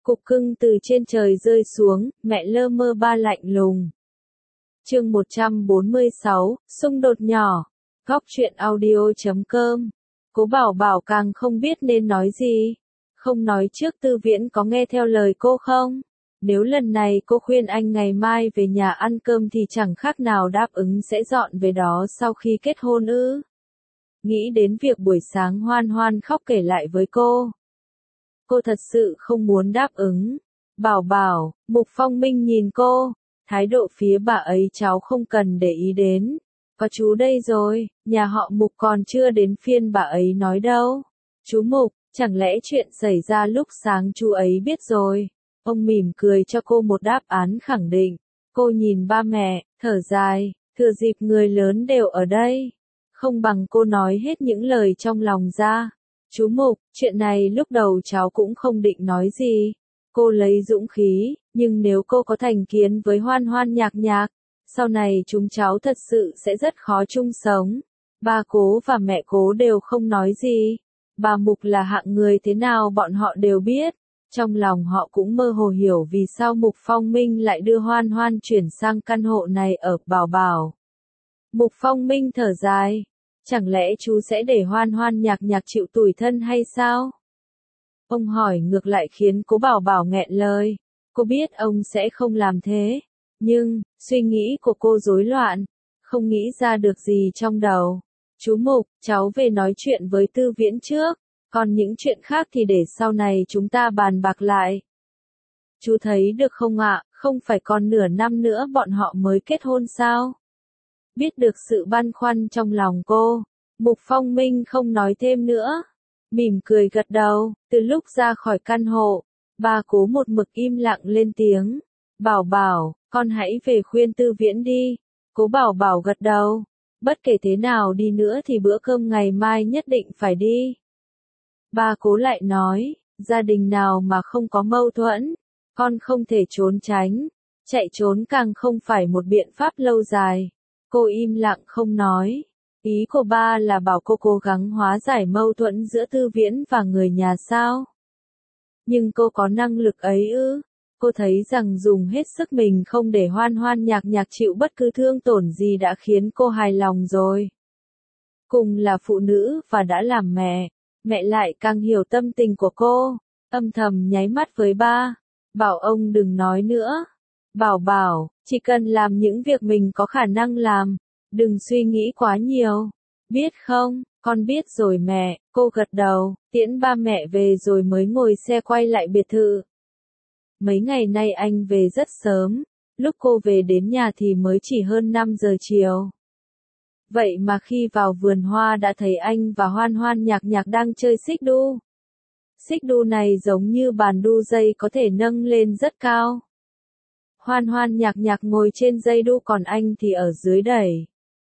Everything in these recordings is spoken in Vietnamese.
Cục cưng từ trên trời rơi xuống, mẹ lơ mơ ba lạnh lùng. Chương 146, xung đột nhỏ. Góc truyện audio.com. Cố Bảo Bảo càng không biết nên nói gì. Không nói trước Tư Viễn có nghe theo lời cô không? Nếu lần này cô khuyên anh ngày mai về nhà ăn cơm thì chẳng khác nào đáp ứng sẽ dọn về đó sau khi kết hôn ư. Nghĩ đến việc buổi sáng Hoan Hoan khóc kể lại với cô. Cô thật sự không muốn đáp ứng. Bảo Bảo, Mục Phong Minh nhìn cô. Thái độ phía bà ấy cháu không cần để ý đến. Có chú đây rồi, nhà họ Mục còn chưa đến phiên bà ấy nói đâu. Chú Mục, chẳng lẽ chuyện xảy ra lúc sáng chú ấy biết rồi? Ông mỉm cười cho cô một đáp án khẳng định. Cô nhìn ba mẹ, thở dài, thừa dịp người lớn đều ở đây. Không bằng cô nói hết những lời trong lòng ra. Chú Mục, chuyện này lúc đầu cháu cũng không định nói gì. Cô lấy dũng khí, nhưng nếu cô có thành kiến với Hoan Hoan Nhạc Nhạc, sau này chúng cháu thật sự sẽ rất khó chung sống. Ba Cố và mẹ Cố đều không nói gì. Bà Mục là hạng người thế nào bọn họ đều biết. Trong lòng họ cũng mơ hồ hiểu vì sao Mục Phong Minh lại đưa Hoan Hoan chuyển sang căn hộ này ở Bảo Bảo. Mục Phong Minh thở dài. Chẳng lẽ chú sẽ để Hoan Hoan Nhạc Nhạc chịu tủi thân hay sao? Ông hỏi ngược lại khiến Cố Bảo Bảo nghẹn lời. Cô biết ông sẽ không làm thế. Nhưng, suy nghĩ của cô rối loạn. Không nghĩ ra được gì trong đầu. Chú Mục, cháu về nói chuyện với Tư Viễn trước. Còn những chuyện khác thì để sau này chúng ta bàn bạc lại. Chú thấy được không ạ, không phải còn nửa năm nữa bọn họ mới kết hôn sao? Biết được sự băn khoăn trong lòng cô, Mục Phong Minh không nói thêm nữa. Mỉm cười gật đầu, từ lúc ra khỏi căn hộ, bà Cố một mực im lặng lên tiếng. Bảo Bảo, con hãy về khuyên Tư Viễn đi. Cố Bảo Bảo gật đầu. Bất kể thế nào đi nữa thì bữa cơm ngày mai nhất định phải đi. Bà Cố lại nói, gia đình nào mà không có mâu thuẫn, con không thể trốn tránh. Chạy trốn càng không phải một biện pháp lâu dài. Cô im lặng không nói. Ý của ba là bảo cô cố gắng hóa giải mâu thuẫn giữa Tư Viễn và người nhà sao? Nhưng cô có năng lực ấy ư? Cô thấy rằng dùng hết sức mình không để Hoan Hoan Nhạc Nhạc chịu bất cứ thương tổn gì đã khiến cô hài lòng rồi. Cùng là phụ nữ và đã làm mẹ, mẹ lại càng hiểu tâm tình của cô. Âm thầm nháy mắt với ba. Bảo ông đừng nói nữa. Bảo Bảo, chỉ cần làm những việc mình có khả năng làm. Đừng suy nghĩ quá nhiều. Biết không, con biết rồi mẹ, cô gật đầu, tiễn ba mẹ về rồi mới ngồi xe quay lại biệt thự. Mấy ngày nay anh về rất sớm, lúc cô về đến nhà thì mới chỉ hơn 5 giờ chiều. Vậy mà khi vào vườn hoa đã thấy anh và Hoan Hoan Nhạc Nhạc đang chơi xích đu. Xích đu này giống như bàn đu dây có thể nâng lên rất cao. Hoan Hoan Nhạc Nhạc ngồi trên dây đu còn anh thì ở dưới đẩy.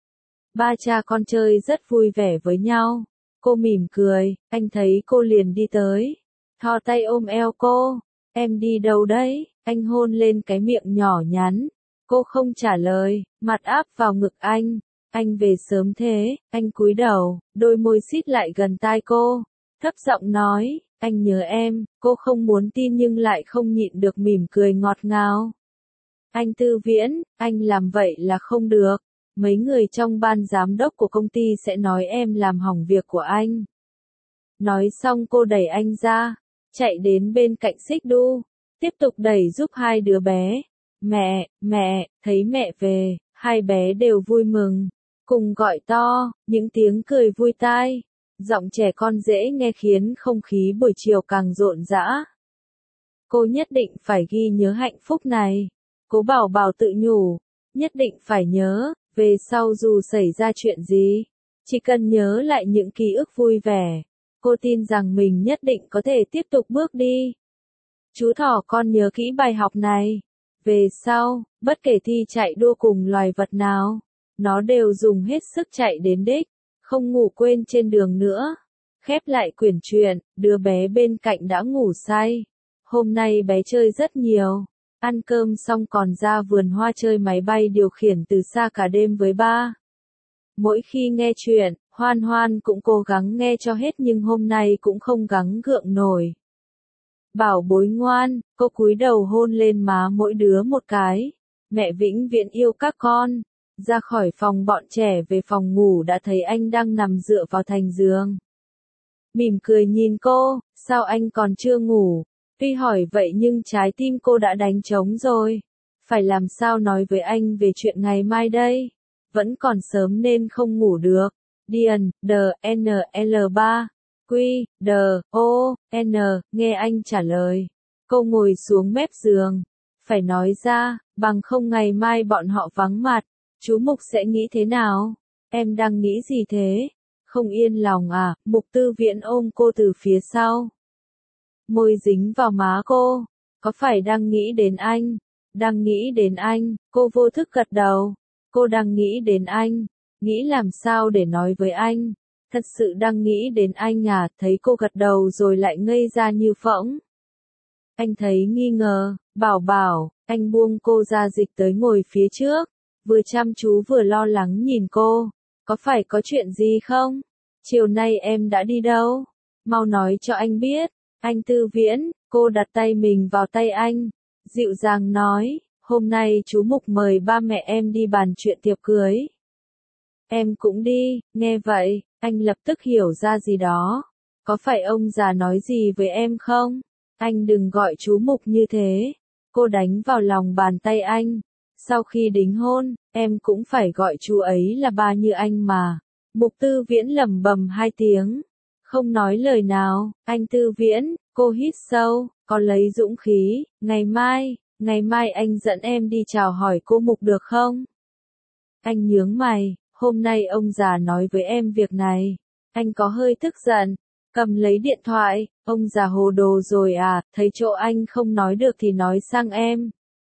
Ba cha con chơi rất vui vẻ với nhau. Cô mỉm cười, anh thấy cô liền đi tới. Thò tay ôm eo cô. Em đi đâu đấy? Anh hôn lên cái miệng nhỏ nhắn. Cô không trả lời, mặt áp vào ngực anh. Anh về sớm thế, anh cúi đầu, đôi môi xít lại gần tai cô. Thấp giọng nói, anh nhớ em. Cô không muốn tin nhưng lại không nhịn được mỉm cười ngọt ngào. Anh Tư Viễn, anh làm vậy là không được. Mấy người trong ban giám đốc của công ty sẽ nói em làm hỏng việc của anh. Nói xong cô đẩy anh ra, chạy đến bên cạnh xích đu, tiếp tục đẩy giúp hai đứa bé. Mẹ, thấy mẹ về, hai bé đều vui mừng, cùng gọi to, những tiếng cười vui tai. Giọng trẻ con dễ nghe khiến không khí buổi chiều càng rộn rã. Cô nhất định phải ghi nhớ hạnh phúc này. Cố Bảo Bảo tự nhủ, nhất định phải nhớ. Về sau dù xảy ra chuyện gì, chỉ cần nhớ lại những ký ức vui vẻ, cô tin rằng mình nhất định có thể tiếp tục bước đi. Chú thỏ con nhớ kỹ bài học này. Về sau, bất kể thi chạy đua cùng loài vật nào, nó đều dùng hết sức chạy đến đích, không ngủ quên trên đường nữa. Khép lại quyển truyện, đứa bé bên cạnh đã ngủ say. Hôm nay bé chơi rất nhiều. Ăn cơm xong còn ra vườn hoa chơi máy bay điều khiển từ xa cả đêm với ba. Mỗi khi nghe chuyện, Hoan Hoan cũng cố gắng nghe cho hết nhưng hôm nay cũng không gắng gượng nổi. Bảo bối ngoan, cô cúi đầu hôn lên má mỗi đứa một cái. Mẹ vĩnh viễn yêu các con. Ra khỏi phòng bọn trẻ về phòng ngủ đã thấy anh đang nằm dựa vào thành giường. Mỉm cười nhìn cô, sao anh còn chưa ngủ? Tuy hỏi vậy nhưng trái tim cô đã đánh trống rồi. Phải làm sao nói với anh về chuyện ngày mai đây? Vẫn còn sớm nên không ngủ được. Điền, DNL3, Q, DON, nghe anh trả lời. Cô ngồi xuống mép giường. Phải nói ra, bằng không ngày mai bọn họ vắng mặt, chú Mục sẽ nghĩ thế nào? Em đang nghĩ gì thế? Không yên lòng à? Mục Tư Viễn ôm cô từ phía sau. Môi dính vào má cô. Có phải đang nghĩ đến anh? Đang nghĩ đến anh, cô vô thức gật đầu. Cô đang nghĩ đến anh. Nghĩ làm sao để nói với anh? Thật sự đang nghĩ đến anh à? Thấy cô gật đầu rồi lại ngây ra như phỗng. Anh thấy nghi ngờ, bảo bảo, anh buông cô ra dịch tới ngồi phía trước. Vừa chăm chú vừa lo lắng nhìn cô. Có phải có chuyện gì không? Chiều nay em đã đi đâu? Mau nói cho anh biết. Anh Tư Viễn, cô đặt tay mình vào tay anh. Dịu dàng nói, hôm nay chú Mục mời ba mẹ em đi bàn chuyện tiệc cưới. Em cũng đi, nghe vậy, anh lập tức hiểu ra gì đó. Có phải ông già nói gì với em không? Anh đừng gọi chú Mục như thế. Cô đánh vào lòng bàn tay anh. Sau khi đính hôn, em cũng phải gọi chú ấy là ba như anh mà. Mục Tư Viễn lẩm bẩm 2 tiếng. Không nói lời nào, anh Tư Viễn, cô hít sâu, có lấy dũng khí, ngày mai anh dẫn em đi chào hỏi cô Mục được không? Anh nhướng mày, hôm nay ông già nói với em việc này. Anh có hơi tức giận, cầm lấy điện thoại, ông già hồ đồ rồi à, thấy chỗ anh không nói được thì nói sang em.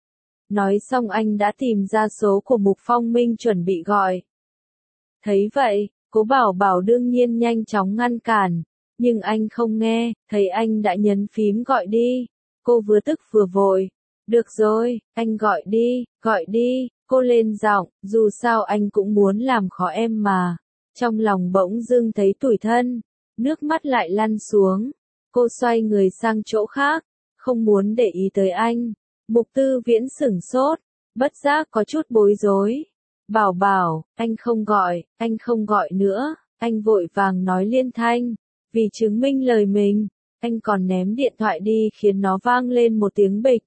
Nói xong anh đã tìm ra số của Mục Phong Minh chuẩn bị gọi. Thấy vậy, Cố Bảo Bảo đương nhiên nhanh chóng ngăn cản, nhưng anh không nghe, thấy anh đã nhấn phím gọi đi. Cô vừa tức vừa vội. Được rồi, anh gọi đi, cô lên giọng, dù sao anh cũng muốn làm khó em mà. Trong lòng bỗng dưng thấy tủi thân, nước mắt lại lăn xuống. Cô xoay người sang chỗ khác, không muốn để ý tới anh. Mục Tư Viễn sửng sốt, bất giác có chút bối rối. Bảo Bảo, anh không gọi nữa, anh vội vàng nói liên thanh, vì chứng minh lời mình, anh còn ném điện thoại đi khiến nó vang lên một tiếng bịch.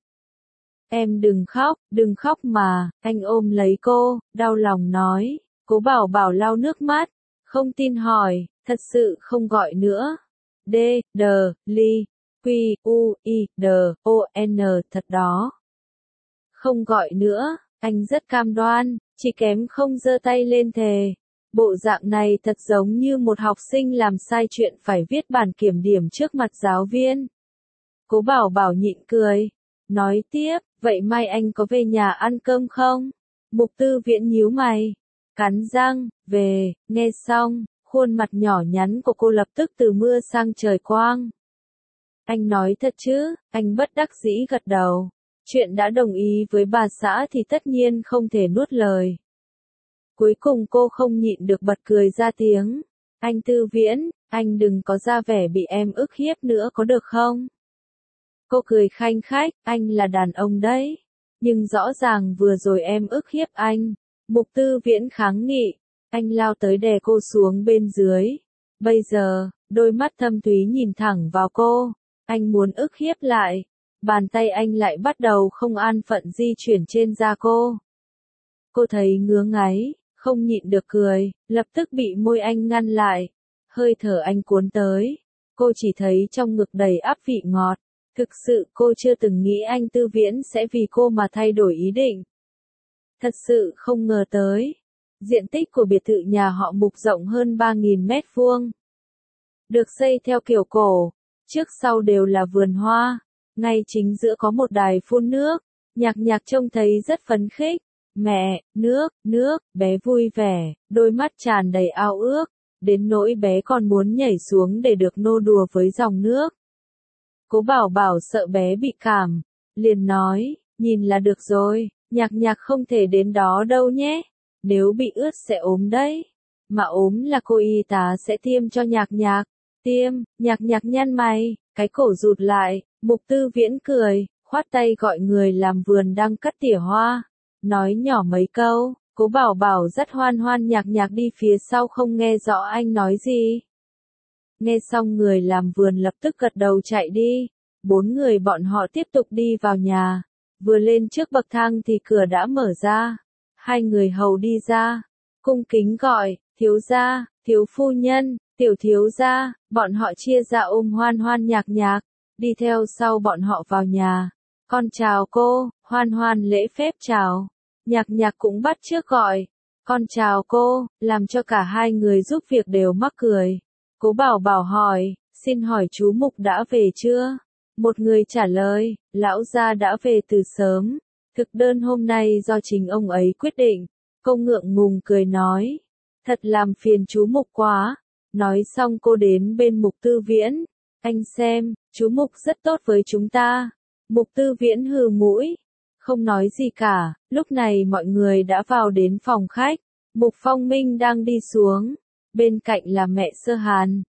Em đừng khóc mà, anh ôm lấy cô, đau lòng nói. Cố Bảo Bảo lau nước mắt, không tin hỏi, thật sự không gọi nữa. D, D, Ly, Q, U, I, D, O, N, thật đó. Không gọi nữa, anh rất cam đoan, chỉ kém không giơ tay lên thề. Bộ dạng này thật giống như một học sinh làm sai chuyện phải viết bản kiểm điểm trước mặt giáo viên. Cố Bảo Bảo nhịn cười, nói tiếp, vậy mai anh có về nhà ăn cơm không? Mục Tư Viễn nhíu mày, cắn răng, về, nghe xong, khuôn mặt nhỏ nhắn của cô lập tức từ mưa sang trời quang. Anh nói thật chứ? Anh bất đắc dĩ gật đầu. Chuyện đã đồng ý với bà xã thì tất nhiên không thể nuốt lời. Cuối cùng cô không nhịn được bật cười ra tiếng. Anh Tư Viễn, anh đừng có ra vẻ bị em ức hiếp nữa có được không? Cô cười khanh khách, anh là đàn ông đấy. Nhưng rõ ràng vừa rồi em ức hiếp anh. Mục Tư Viễn kháng nghị. Anh lao tới đè cô xuống bên dưới. Bây giờ, đôi mắt thâm thúy nhìn thẳng vào cô. Anh muốn ức hiếp lại. Bàn tay anh lại bắt đầu không an phận di chuyển trên da cô. Cô thấy ngứa ngáy, không nhịn được cười, lập tức bị môi anh ngăn lại. Hơi thở anh cuốn tới. Cô chỉ thấy trong ngực đầy ắp vị ngọt. Thực sự cô chưa từng nghĩ anh Tư Viễn sẽ vì cô mà thay đổi ý định. Thật sự không ngờ tới. Diện tích của biệt thự nhà họ Mục rộng hơn 3.000 mét vuông. Được xây theo kiểu cổ, trước sau đều là vườn hoa. Ngay chính giữa có một đài phun nước. Nhạc Nhạc trông thấy rất phấn khích. Mẹ, nước, bé vui vẻ, đôi mắt tràn đầy ao ước. Đến nỗi bé còn muốn nhảy xuống để được nô đùa với dòng nước. Cố Bảo Bảo sợ bé bị cảm, liền nói, nhìn là được rồi, Nhạc Nhạc không thể đến đó đâu nhé, nếu bị ướt sẽ ốm đấy, mà ốm là cô y tá sẽ tiêm cho Nhạc Nhạc, Nhạc Nhạc nhăn mày, cái cổ rụt lại, Mục Tư Viễn cười, khoát tay gọi người làm vườn đang cắt tỉa hoa, nói nhỏ mấy câu. Cố Bảo Bảo rất hoan hoan nhạc nhạc đi phía sau không nghe rõ anh nói gì. Nghe xong người làm vườn lập tức gật đầu chạy đi. 4 người bọn họ tiếp tục đi vào nhà. Vừa lên trước bậc thang thì cửa đã mở ra. 2 người hầu đi ra. Cung kính gọi, thiếu gia, thiếu phu nhân, tiểu thiếu gia. Bọn họ chia ra ôm hoan hoan nhạc nhạc. Đi theo sau bọn họ vào nhà. Con chào cô, hoan hoan lễ phép chào. Nhạc nhạc cũng bắt chước gọi. Con chào cô, làm cho cả 2 người giúp việc đều mắc cười. Cố Bảo Bảo hỏi, xin hỏi chú Mục đã về chưa? Một người trả lời, lão gia đã về từ sớm. Thực đơn hôm nay do chính ông ấy quyết định. Cô ngượng ngùng cười nói, thật làm phiền chú Mục quá. Nói xong cô đến bên Mục Tư Viễn. Anh xem, chú Mục rất tốt với chúng ta. Mục Tư Viễn hừ mũi. Không nói gì cả, lúc này mọi người đã vào đến phòng khách. Mục Phong Minh đang đi xuống. Bên cạnh là mẹ Sơ Hàn.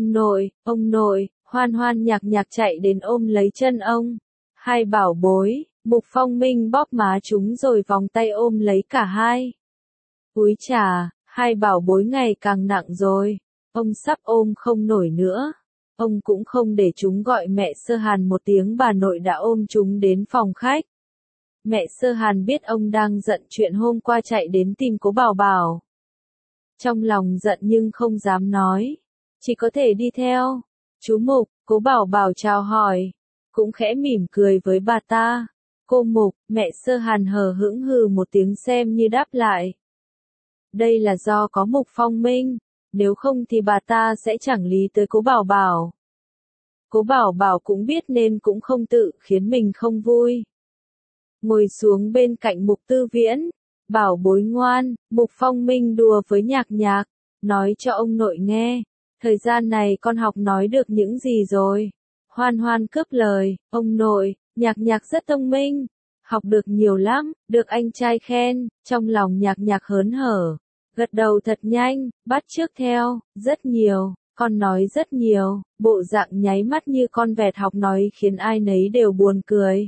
Ông nội, hoan hoan nhạc nhạc chạy đến ôm lấy chân ông. 2 bảo bối, Mục Phong Minh bóp má chúng rồi vòng tay ôm lấy cả hai. Úi chà, 2 bảo bối ngày càng nặng rồi. Ông sắp ôm không nổi nữa. Ông cũng không để chúng gọi mẹ Sơ Hàn một tiếng, bà nội đã ôm chúng đến phòng khách. Mẹ Sơ Hàn biết ông đang giận chuyện hôm qua chạy đến tìm Cố Bảo Bảo. Trong lòng giận nhưng không dám nói. Chỉ có thể đi theo. Chú Mục, Cố Bảo Bảo chào hỏi. Cũng khẽ mỉm cười với bà ta. Cô Mục, mẹ Sơ Hàn hờ hững hừ một tiếng xem như đáp lại. Đây là do có Mục Phong Minh. Nếu không thì bà ta sẽ chẳng lý tới Cố Bảo Bảo. Cố Bảo Bảo cũng biết nên cũng không tự khiến mình không vui. Ngồi xuống bên cạnh Mục Tư Viễn. Bảo bối ngoan, Mục Phong Minh đùa với nhạc nhạc. Nói cho ông nội nghe. Thời gian này con học nói được những gì rồi? Hoan hoan cướp lời, ông nội, nhạc nhạc rất thông minh. Học được nhiều lắm, được anh trai khen, trong lòng nhạc nhạc hớn hở. Gật đầu thật nhanh, bắt chước theo, rất nhiều, con nói rất nhiều, bộ dạng nháy mắt như con vẹt học nói khiến ai nấy đều buồn cười.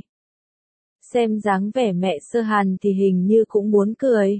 Xem dáng vẻ mẹ Sơ Hàn thì hình như cũng muốn cười.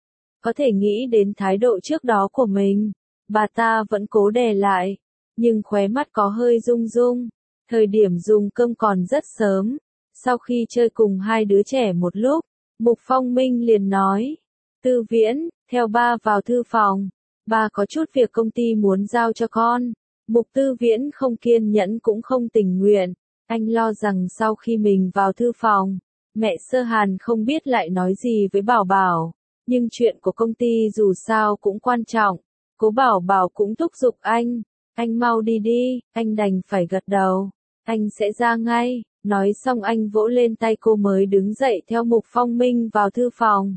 Có thể nghĩ đến thái độ trước đó của mình, bà ta vẫn cố đè lại, nhưng khóe mắt có hơi rung rung. Thời điểm dùng cơm còn rất sớm, sau khi chơi cùng 2 đứa trẻ một lúc, Mục Phong Minh liền nói, Tư Viễn, theo ba vào thư phòng, ba có chút việc công ty muốn giao cho con. Mục Tư Viễn không kiên nhẫn cũng không tình nguyện, anh lo rằng sau khi mình vào thư phòng, mẹ Sơ Hàn không biết lại nói gì với Bảo Bảo, nhưng chuyện của công ty dù sao cũng quan trọng. Cố Bảo Bảo cũng thúc giục anh mau đi đi, anh đành phải gật đầu, anh sẽ ra ngay. Nói xong anh vỗ lên tay cô mới đứng dậy theo Mục Phong Minh vào thư phòng.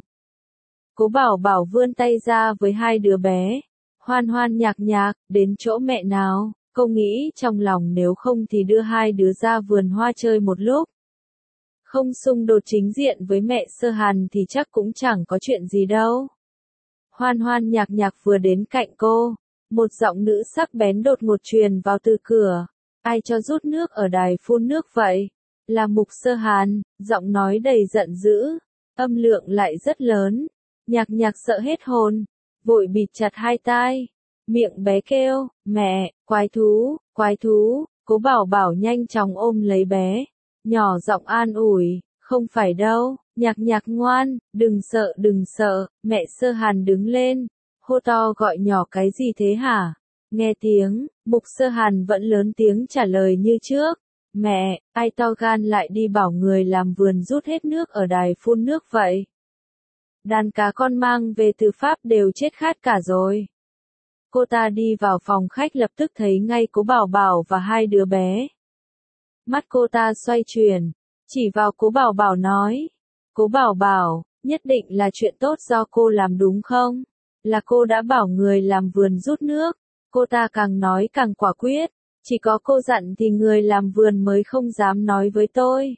Cố Bảo Bảo vươn tay ra với 2 đứa bé. Hoan hoan nhạc nhạc, đến chỗ mẹ nào, cô nghĩ trong lòng nếu không thì đưa 2 đứa ra vườn hoa chơi một lúc. Không xung đột chính diện với mẹ Sơ Hàn thì chắc cũng chẳng có chuyện gì đâu. Hoan hoan nhạc nhạc vừa đến cạnh cô, một giọng nữ sắc bén đột ngột truyền vào từ cửa. Ai cho rút nước ở đài phun nước vậy? Là Mục Sơ Hàn, giọng nói đầy giận dữ, âm lượng lại rất lớn. Nhạc nhạc sợ hết hồn, vội bịt chặt 2 tai. Miệng bé kêu, mẹ, quái thú, Cố Bảo Bảo nhanh chóng ôm lấy bé. Nhỏ giọng an ủi, không phải đâu, nhạc nhạc ngoan, đừng sợ, mẹ Sơ Hàn đứng lên, hô to gọi nhỏ cái gì thế hả? Nghe tiếng, Mục Sơ Hàn vẫn lớn tiếng trả lời như trước. Mẹ, ai to gan lại đi bảo người làm vườn rút hết nước ở đài phun nước vậy? Đàn cá con mang về từ Pháp đều chết khát cả rồi. Cô ta đi vào phòng khách lập tức thấy ngay Cố Bảo Bảo và 2 đứa bé. Mắt cô ta xoay chuyển, chỉ vào Cố Bảo Bảo nói. Cố Bảo Bảo, nhất định là chuyện tốt do cô làm đúng không? Là cô đã bảo người làm vườn rút nước. Cô ta càng nói càng quả quyết. Chỉ có cô dặn thì người làm vườn mới không dám nói với tôi.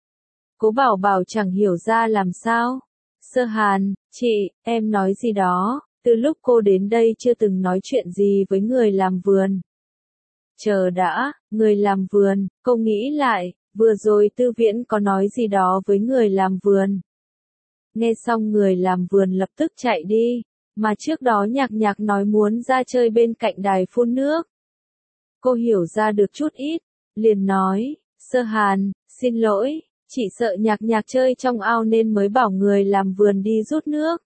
Cố Bảo Bảo chẳng hiểu ra làm sao. Sơ Hàn, chị, em nói gì đó, từ lúc cô đến đây chưa từng nói chuyện gì với người làm vườn. Chờ đã, người làm vườn, cô nghĩ lại, vừa rồi Tư Viễn có nói gì đó với người làm vườn. Nghe xong người làm vườn lập tức chạy đi, mà trước đó Nhạc Nhạc nói muốn ra chơi bên cạnh đài phun nước. Cô hiểu ra được chút ít, liền nói, Sơ Hàn, xin lỗi, chỉ sợ Nhạc Nhạc chơi trong ao nên mới bảo người làm vườn đi rút nước.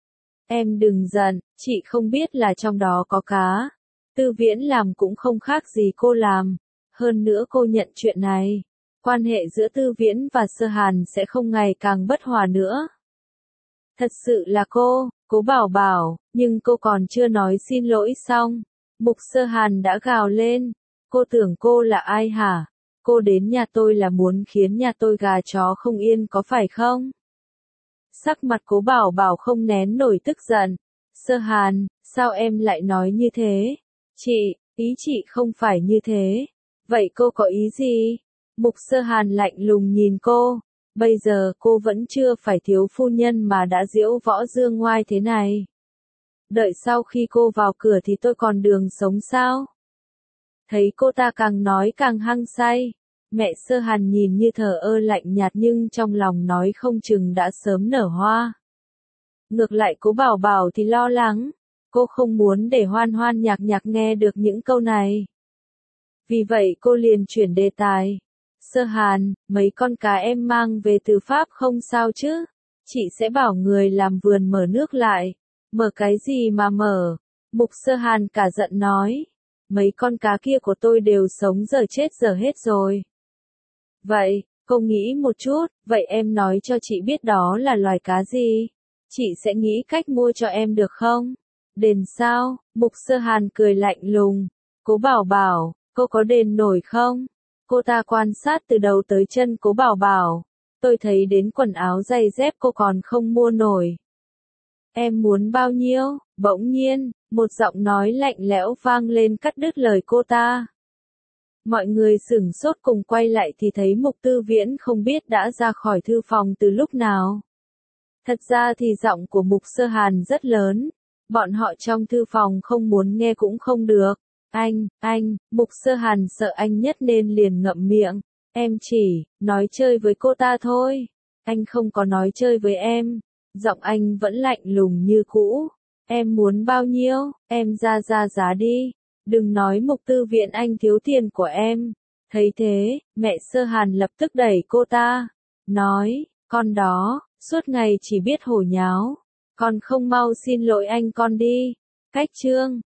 Em đừng giận, chị không biết là trong đó có cá. Tư Viễn làm cũng không khác gì cô làm. Hơn nữa cô nhận chuyện này, quan hệ giữa Tư Viễn và Sơ Hàn sẽ không ngày càng bất hòa nữa. Thật sự là cố bảo bảo, nhưng cô còn chưa nói xin lỗi xong. Mục Sơ Hàn đã gào lên. Cô tưởng cô là ai hả? Cô đến nhà tôi là muốn khiến nhà tôi gà chó không yên có phải không? Sắc mặt cố bảo bảo không nén nổi tức giận. Sơ Hàn, sao em lại nói như thế? Chị, ý chị không phải như thế. Vậy cô có ý gì? Mục Sơ Hàn lạnh lùng nhìn cô. Bây giờ cô vẫn chưa phải thiếu phu nhân mà đã diễu võ dương ngoai thế này. Đợi sau khi cô vào cửa thì tôi còn đường sống sao? Thấy cô ta càng nói càng hăng say. Mẹ Sơ Hàn nhìn như thờ ơ lạnh nhạt nhưng trong lòng nói không chừng đã sớm nở hoa. Ngược lại cố bảo bảo thì lo lắng. Cô không muốn để Hoan Hoan Nhạc Nhạc nghe được những câu này. Vì vậy cô liền chuyển đề tài. Sơ Hàn, mấy con cá em mang về từ Pháp không sao chứ? Chị sẽ bảo người làm vườn mở nước lại. Mở cái gì mà mở? Mục Sơ Hàn cả giận nói. Mấy con cá kia của tôi đều sống giờ chết giờ hết rồi. Vậy, cô nghĩ một chút, vậy em nói cho chị biết đó là loài cá gì? Chị sẽ nghĩ cách mua cho em được không? Đền sao? Mục Sơ Hàn cười lạnh lùng. Cố bảo bảo, cô có đền nổi không? Cô ta quan sát từ đầu tới chân cố bảo bảo. Tôi thấy đến quần áo giày dép cô còn không mua nổi. Em muốn bao nhiêu? Bỗng nhiên, một giọng nói lạnh lẽo vang lên cắt đứt lời cô ta. Mọi người sửng sốt cùng quay lại thì thấy Mục Tư Viễn không biết đã ra khỏi thư phòng từ lúc nào. Thật ra thì giọng của Mục Sơ Hàn rất lớn. Bọn họ trong thư phòng không muốn nghe cũng không được. Anh, Mục Sơ Hàn sợ anh nhất nên liền ngậm miệng. Em chỉ nói chơi với cô ta thôi. Anh không có nói chơi với em. Giọng anh vẫn lạnh lùng như cũ. Em muốn bao nhiêu, em ra giá đi. Đừng nói Mục Tư Viễn anh thiếu tiền của em. Thấy thế, mẹ Sơ Hàn lập tức đẩy cô ta. Nói, con đó, suốt ngày chỉ biết hồ nháo. Con không mau xin lỗi anh con đi. Cách chương